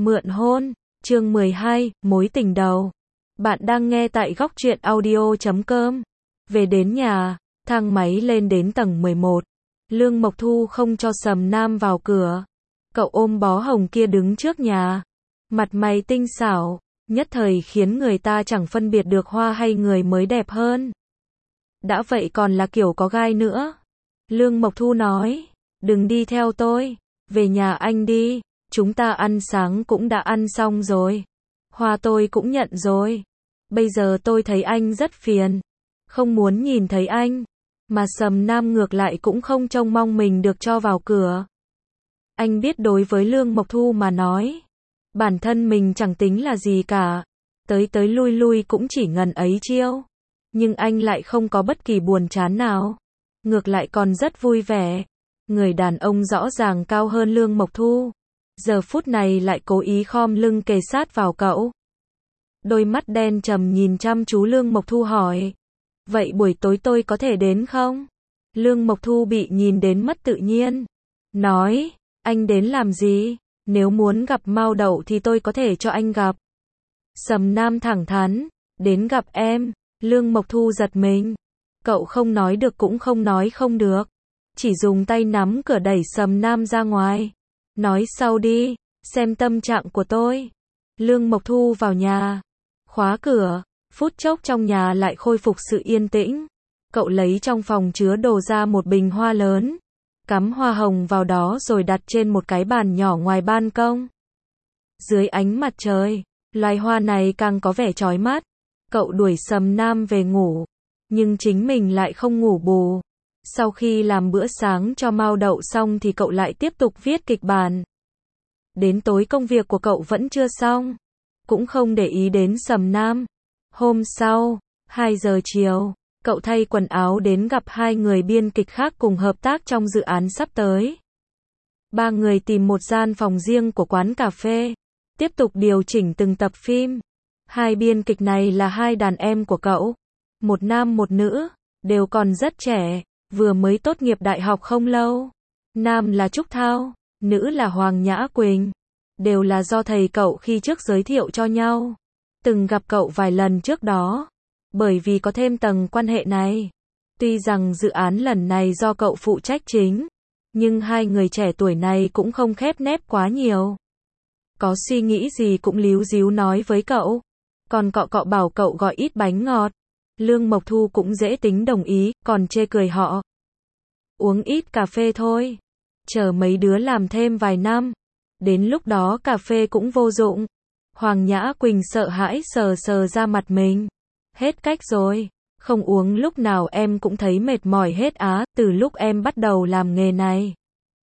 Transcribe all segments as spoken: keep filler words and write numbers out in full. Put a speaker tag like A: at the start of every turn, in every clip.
A: Mượn hôn, chương mười hai, mối tình đầu. Bạn đang nghe tại góc truyện audio chấm com. Về đến nhà, thang máy lên đến tầng mười một. Lương Mộc Thu không cho Sầm Nam vào cửa. Cậu ôm bó hồng kia đứng trước nhà. Mặt mày tinh xảo, nhất thời khiến người ta chẳng phân biệt được hoa hay người mới đẹp hơn. Đã vậy còn là kiểu có gai nữa. Lương Mộc Thu nói, đừng đi theo tôi, về nhà anh đi, chúng ta ăn sáng cũng đã ăn xong rồi. Hoa tôi cũng nhận rồi. Bây giờ tôi thấy anh rất phiền, không muốn nhìn thấy anh. Mà Sầm Nam ngược lại cũng không trông mong mình được cho vào cửa. Anh biết đối với Lương Mộc Thu mà nói, bản thân mình chẳng tính là gì cả. Tới tới lui lui cũng chỉ ngần ấy chiêu. Nhưng anh lại không có bất kỳ buồn chán nào. Ngược lại còn rất vui vẻ. Người đàn ông rõ ràng cao hơn Lương Mộc Thu. Giờ phút này lại cố ý khom lưng kề sát vào cậu. Đôi mắt đen trầm nhìn chăm chú Lương Mộc Thu hỏi. Vậy buổi tối tôi có thể đến không? Lương Mộc Thu bị nhìn đến mất tự nhiên. Nói, anh đến làm gì? Nếu muốn gặp Mao Đậu thì tôi có thể cho anh gặp. Sầm Nam thẳng thắn, đến gặp em. Lương Mộc Thu giật mình. Cậu không nói được cũng không nói không được. Chỉ dùng tay nắm cửa đẩy Sầm Nam ra ngoài. Nói sau đi, xem tâm trạng của tôi. Lương Mộc Thu vào nhà, khóa cửa, phút chốc trong nhà lại khôi phục sự yên tĩnh. Cậu lấy trong phòng chứa đồ ra một bình hoa lớn, cắm hoa hồng vào đó rồi đặt trên một cái bàn nhỏ ngoài ban công. Dưới ánh mặt trời, loài hoa này càng có vẻ chói mắt. Cậu đuổi Sầm Nam về ngủ, nhưng chính mình lại không ngủ bù. Sau khi làm bữa sáng cho Mao Đậu xong thì cậu lại tiếp tục viết kịch bản. Đến tối công việc của cậu vẫn chưa xong, cũng không để ý đến Sầm Nam. Hôm sau, hai giờ chiều, cậu thay quần áo đến gặp hai người biên kịch khác cùng hợp tác trong dự án sắp tới. Ba người tìm một gian phòng riêng của quán cà phê, tiếp tục điều chỉnh từng tập phim. Hai biên kịch này là hai đàn em của cậu, một nam một nữ, đều còn rất trẻ, vừa mới tốt nghiệp đại học không lâu. Nam là Trúc Thao, nữ là Hoàng Nhã Quỳnh. Đều là do thầy cậu khi trước giới thiệu cho nhau. Từng gặp cậu vài lần trước đó. Bởi vì có thêm tầng quan hệ này. Tuy rằng dự án lần này do cậu phụ trách chính, nhưng hai người trẻ tuổi này cũng không khép nép quá nhiều. Có suy nghĩ gì cũng líu díu nói với cậu. Còn cọ cọ bảo cậu gọi ít bánh ngọt. Lương Mộc Thu cũng dễ tính đồng ý, còn chê cười họ. Uống ít cà phê thôi. Chờ mấy đứa làm thêm vài năm. Đến lúc đó cà phê cũng vô dụng. Hoàng Nhã Quỳnh sợ hãi sờ sờ ra mặt mình. Hết cách rồi. Không uống lúc nào em cũng thấy mệt mỏi hết á, từ lúc em bắt đầu làm nghề này.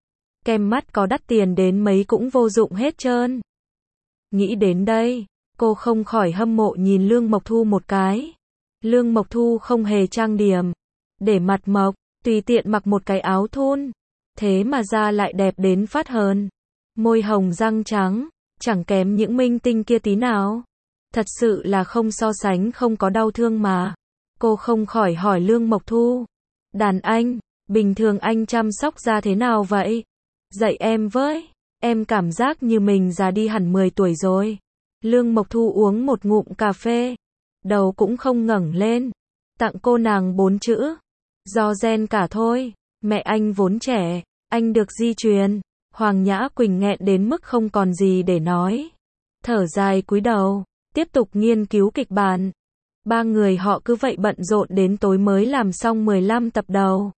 A: Kem mắt có đắt tiền đến mấy cũng vô dụng hết trơn. Nghĩ đến đây, cô không khỏi hâm mộ nhìn Lương Mộc Thu một cái. Lương Mộc Thu không hề trang điểm. Để mặt mộc, tùy tiện mặc một cái áo thun. Thế mà da lại đẹp đến phát hờn. Môi hồng răng trắng, chẳng kém những minh tinh kia tí nào. Thật sự là không so sánh không có đau thương mà. Cô không khỏi hỏi Lương Mộc Thu. Đàn anh, bình thường anh chăm sóc da thế nào vậy? Dạy em với, em cảm giác như mình già đi hẳn mười tuổi rồi. Lương Mộc Thu uống một ngụm cà phê. Đầu cũng không ngẩng lên. Tặng cô nàng bốn chữ. Do gen cả thôi, mẹ anh vốn trẻ, anh được di truyền. Hoàng Nhã Quỳnh nghẹn đến mức không còn gì để nói. Thở dài cúi đầu, tiếp tục nghiên cứu kịch bản. Ba người họ cứ vậy bận rộn đến tối mới làm xong mười lăm tập đầu.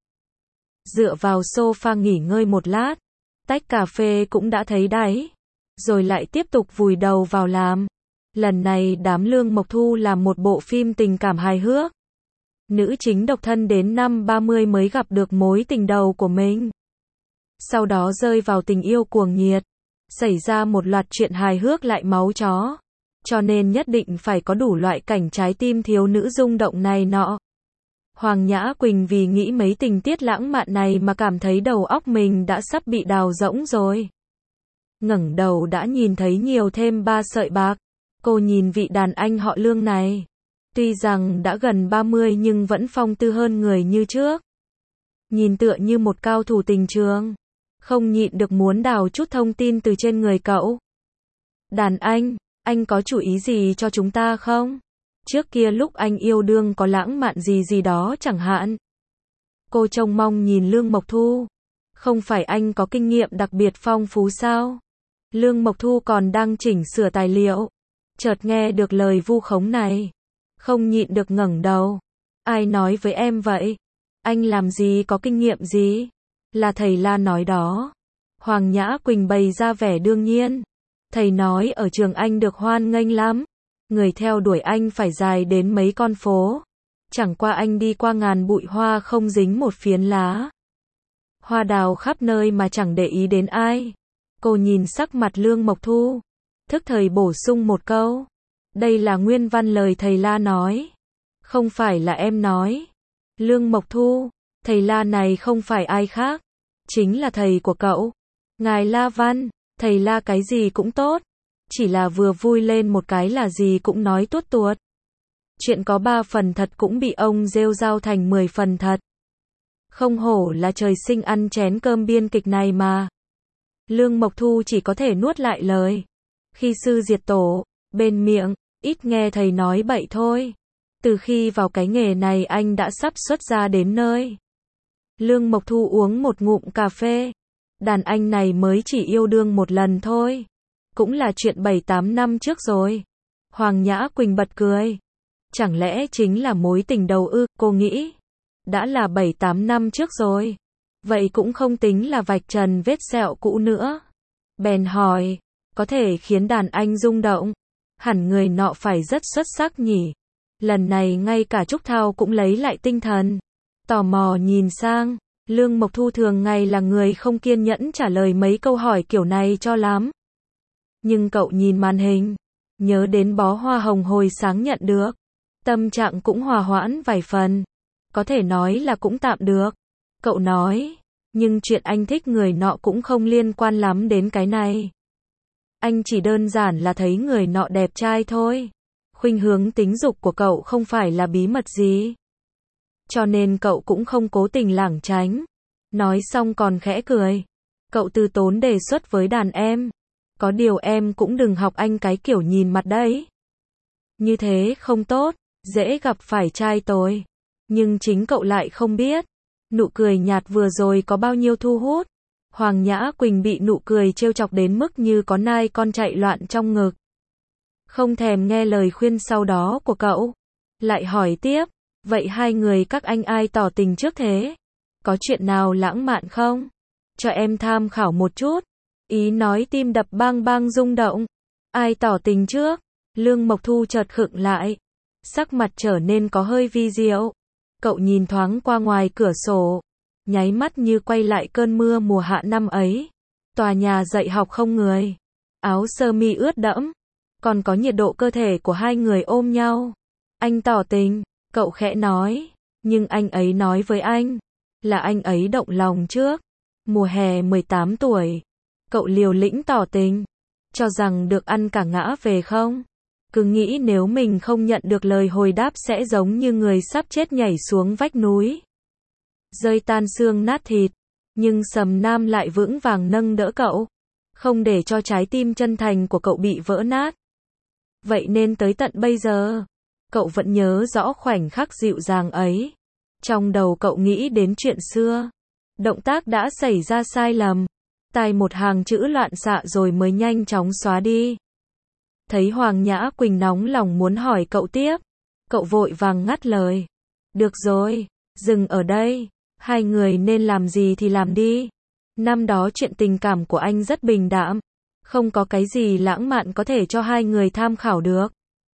A: Dựa vào sofa nghỉ ngơi một lát, tách cà phê cũng đã thấy đáy. Rồi lại tiếp tục vùi đầu vào làm. Lần này đám Lương Mộc Thu làm một bộ phim tình cảm hài hước. Nữ chính độc thân đến năm ba mươi mới gặp được mối tình đầu của mình. Sau đó rơi vào tình yêu cuồng nhiệt. Xảy ra một loạt chuyện hài hước lại máu chó. Cho nên nhất định phải có đủ loại cảnh trái tim thiếu nữ rung động này nọ. Hoàng Nhã Quỳnh vì nghĩ mấy tình tiết lãng mạn này mà cảm thấy đầu óc mình đã sắp bị đào rỗng rồi. Ngẩng đầu đã nhìn thấy nhiều thêm ba sợi bạc. Cô nhìn vị đàn anh họ Lương này. Tuy rằng đã gần ba mươi nhưng vẫn phong tư hơn người như trước. Nhìn tựa như một cao thủ tình trường. Không nhịn được muốn đào chút thông tin từ trên người cậu. Đàn anh, anh có chủ ý gì cho chúng ta không? Trước kia lúc anh yêu đương có lãng mạn gì gì đó chẳng hạn. Cô trông mong nhìn Lương Mộc Thu. Không phải anh có kinh nghiệm đặc biệt phong phú sao? Lương Mộc Thu còn đang chỉnh sửa tài liệu. Chợt nghe được lời vu khống này. Không nhịn được ngẩng đầu. Ai nói với em vậy? Anh làm gì có kinh nghiệm gì? Là thầy La nói đó. Hoàng Nhã Quỳnh bày ra vẻ đương nhiên. Thầy nói ở trường anh được hoan nghênh lắm. Người theo đuổi anh phải dài đến mấy con phố. Chẳng qua anh đi qua ngàn bụi hoa không dính một phiến lá. Hoa đào khắp nơi mà chẳng để ý đến ai. Cô nhìn sắc mặt Lương Mộc Thu. Thức thời bổ sung một câu. Đây là nguyên văn lời thầy La nói. Không phải là em nói. Lương Mộc Thu, thầy La này không phải ai khác. Chính là thầy của cậu. Ngài La Văn, thầy La cái gì cũng tốt. Chỉ là vừa vui lên một cái là gì cũng nói tuốt tuột. Chuyện có ba phần thật cũng bị ông rêu rao thành mười phần thật. Không hổ là trời sinh ăn chén cơm biên kịch này mà. Lương Mộc Thu chỉ có thể nuốt lại lời. Khi sư diệt tổ, bên miệng, ít nghe thầy nói bậy thôi. Từ khi vào cái nghề này anh đã sắp xuất ra đến nơi. Lương Mộc Thu uống một ngụm cà phê. Đàn anh này mới chỉ yêu đương một lần thôi. Cũng là chuyện bảy tám năm trước rồi. Hoàng Nhã Quỳnh bật cười. Chẳng lẽ chính là mối tình đầu ư, cô nghĩ. Đã là bảy tám năm trước rồi. Vậy cũng không tính là vạch trần vết sẹo cũ nữa. Bèn hỏi, có thể khiến đàn anh rung động. Hẳn người nọ phải rất xuất sắc nhỉ. Lần này ngay cả Trúc Thao cũng lấy lại tinh thần. Tò mò nhìn sang, Lương Mộc Thu thường ngày là người không kiên nhẫn trả lời mấy câu hỏi kiểu này cho lắm. Nhưng cậu nhìn màn hình, nhớ đến bó hoa hồng hồi sáng nhận được. Tâm trạng cũng hòa hoãn vài phần. Có thể nói là cũng tạm được. Cậu nói, nhưng chuyện anh thích người nọ cũng không liên quan lắm đến cái này. Anh chỉ đơn giản là thấy người nọ đẹp trai thôi. Khuynh hướng tính dục của cậu không phải là bí mật gì. Cho nên cậu cũng không cố tình lảng tránh. Nói xong còn khẽ cười. Cậu từ tốn đề xuất với đàn em. Có điều em cũng đừng học anh cái kiểu nhìn mặt đấy. Như thế không tốt, dễ gặp phải trai tối. Nhưng chính cậu lại không biết. Nụ cười nhạt vừa rồi có bao nhiêu thu hút. Hoàng Nhã Quỳnh bị nụ cười trêu chọc đến mức như có nai con chạy loạn trong ngực. Không thèm nghe lời khuyên sau đó của cậu. Lại hỏi tiếp, vậy hai người các anh ai tỏ tình trước thế? Có chuyện nào lãng mạn không? Cho em tham khảo một chút. Ý nói tim đập bang bang rung động. Ai tỏ tình trước? Lương Mộc Thu chợt khựng lại. Sắc mặt trở nên có hơi vi diệu. Cậu nhìn thoáng qua ngoài cửa sổ. Nháy mắt như quay lại cơn mưa mùa hạ năm ấy. Tòa nhà dạy học không người. Áo sơ mi ướt đẫm. Còn có nhiệt độ cơ thể của hai người ôm nhau. Anh tỏ tình, cậu khẽ nói. Nhưng anh ấy nói với anh. Là anh ấy động lòng trước. Mùa hè mười tám tuổi. Cậu liều lĩnh tỏ tình. Cho rằng được ăn cả ngã về không? Cứ nghĩ nếu mình không nhận được lời hồi đáp sẽ giống như người sắp chết nhảy xuống vách núi. Rơi tan xương nát thịt. Nhưng Sầm Nam lại vững vàng nâng đỡ cậu. Không để cho trái tim chân thành của cậu bị vỡ nát. Vậy nên tới tận bây giờ, cậu vẫn nhớ rõ khoảnh khắc dịu dàng ấy. Trong đầu cậu nghĩ đến chuyện xưa. Động tác đã xảy ra sai lầm. Tai một hàng chữ loạn xạ rồi mới nhanh chóng xóa đi. Thấy Hoàng Nhã Quỳnh nóng lòng muốn hỏi cậu tiếp. Cậu vội vàng ngắt lời. Được rồi, dừng ở đây. Hai người nên làm gì thì làm đi. Năm đó chuyện tình cảm của anh rất bình đạm. Không có cái gì lãng mạn có thể cho hai người tham khảo được.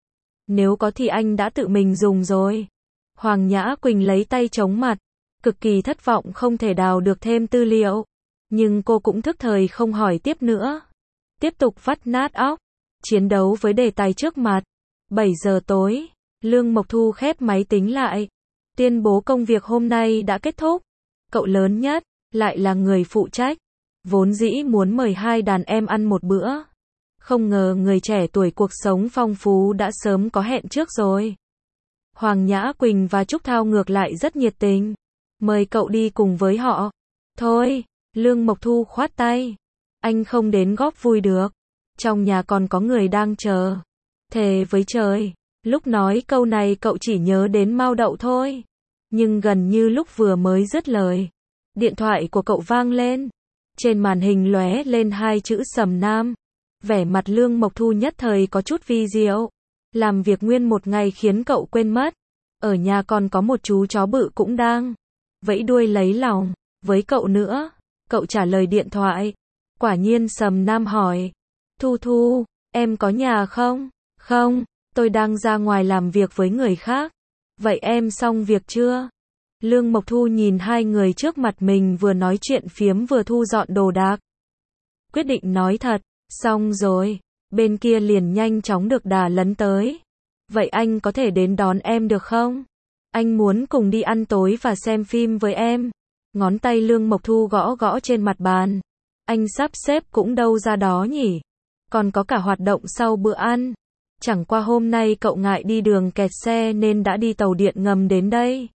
A: Nếu có thì anh đã tự mình dùng rồi. Hoàng Nhã Quỳnh lấy tay chống mặt. Cực kỳ thất vọng không thể đào được thêm tư liệu. Nhưng cô cũng thức thời không hỏi tiếp nữa. Tiếp tục vắt nát óc. Chiến đấu với đề tài trước mặt. bảy giờ tối. Lương Mộc Thu khép máy tính lại. Tuyên bố công việc hôm nay đã kết thúc. Cậu lớn nhất, lại là người phụ trách. Vốn dĩ muốn mời hai đàn em ăn một bữa. Không ngờ người trẻ tuổi cuộc sống phong phú đã sớm có hẹn trước rồi. Hoàng Nhã Quỳnh và Trúc Thao ngược lại rất nhiệt tình. Mời cậu đi cùng với họ. Thôi, Lương Mộc Thu khoát tay. Anh không đến góp vui được. trong nhà còn có người đang chờ. Thề với trời, lúc nói câu này cậu chỉ nhớ đến Mao Đậu thôi. Nhưng gần như lúc vừa mới dứt lời, điện thoại của cậu vang lên. Trên màn hình lóe lên hai chữ Sầm Nam. Vẻ mặt Lương Mộc Thu nhất thời có chút vi diệu. Làm việc nguyên một ngày khiến cậu quên mất. Ở nhà còn có một chú chó bự cũng đang vẫy đuôi lấy lòng với cậu nữa. Cậu trả lời điện thoại. Quả nhiên Sầm Nam hỏi. Thu Thu, em có nhà không? Không, tôi đang ra ngoài làm việc với người khác. Vậy em xong việc chưa? Lương Mộc Thu nhìn hai người trước mặt mình vừa nói chuyện phiếm vừa thu dọn đồ đạc. Quyết định nói thật, xong rồi. Bên kia liền nhanh chóng được đà lấn tới. Vậy anh có thể đến đón em được không? Anh muốn cùng đi ăn tối và xem phim với em. Ngón tay Lương Mộc Thu gõ gõ trên mặt bàn. Anh sắp xếp cũng đâu ra đó nhỉ? Còn có cả hoạt động sau bữa ăn. Chẳng qua hôm nay cậu ngại đi đường kẹt xe nên đã đi tàu điện ngầm đến đây.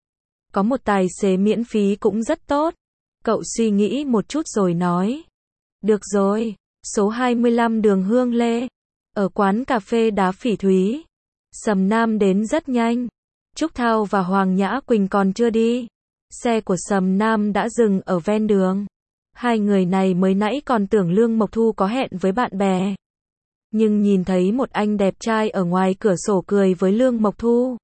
A: Có một tài xế miễn phí cũng rất tốt. Cậu suy nghĩ một chút rồi nói. Được rồi, số hai mươi lăm đường Hương Lê. Ở quán cà phê Đá Phỉ Thúy. Sầm Nam đến rất nhanh. Trúc Thao và Hoàng Nhã Quỳnh còn chưa đi. Xe của Sầm Nam đã dừng ở ven đường. Hai người này mới nãy còn tưởng Lương Mộc Thu có hẹn với bạn bè. Nhưng nhìn thấy một anh đẹp trai ở ngoài cửa sổ cười với Lương Mộc Thu.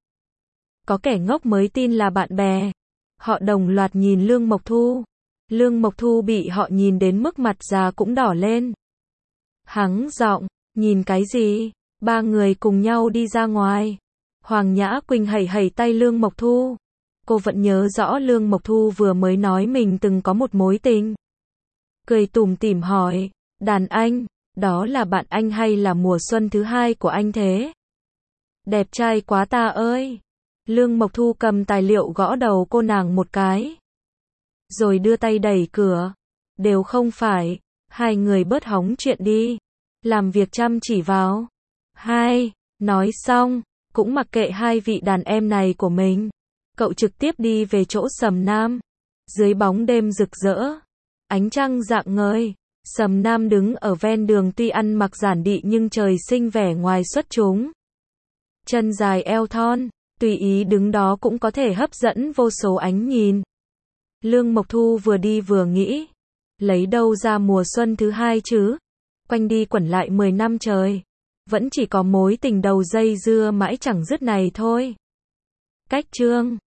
A: Có kẻ ngốc mới tin là bạn bè. Họ đồng loạt nhìn Lương Mộc Thu. Lương Mộc Thu bị họ nhìn đến mức mặt già cũng đỏ lên. Hắng giọng, nhìn cái gì? Ba người cùng nhau đi ra ngoài. Hoàng Nhã Quỳnh hẩy hẩy tay Lương Mộc Thu. Cô vẫn nhớ rõ Lương Mộc Thu vừa mới nói mình từng có một mối tình. Cười tủm tỉm hỏi, đàn anh, đó là bạn anh hay là mùa xuân thứ hai của anh thế? Đẹp trai quá ta ơi! Lương Mộc Thu cầm tài liệu gõ đầu cô nàng một cái. Rồi đưa tay đẩy cửa. Đều không phải, hai người bớt hóng chuyện đi. Làm việc chăm chỉ vào. Hai, nói xong, cũng mặc kệ hai vị đàn em này của mình. Cậu trực tiếp đi về chỗ Sầm Nam. Dưới bóng đêm rực rỡ, ánh trăng rạng ngời, Sầm Nam đứng ở ven đường tuy ăn mặc giản dị nhưng trời sinh vẻ ngoài xuất chúng. Chân dài eo thon, tùy ý đứng đó cũng có thể hấp dẫn vô số ánh nhìn. Lương Mộc Thu vừa đi vừa nghĩ, lấy đâu ra mùa xuân thứ hai chứ? Quanh đi quẩn lại mười năm trời, vẫn chỉ có mối tình đầu dây dưa mãi chẳng dứt này thôi. Cách chương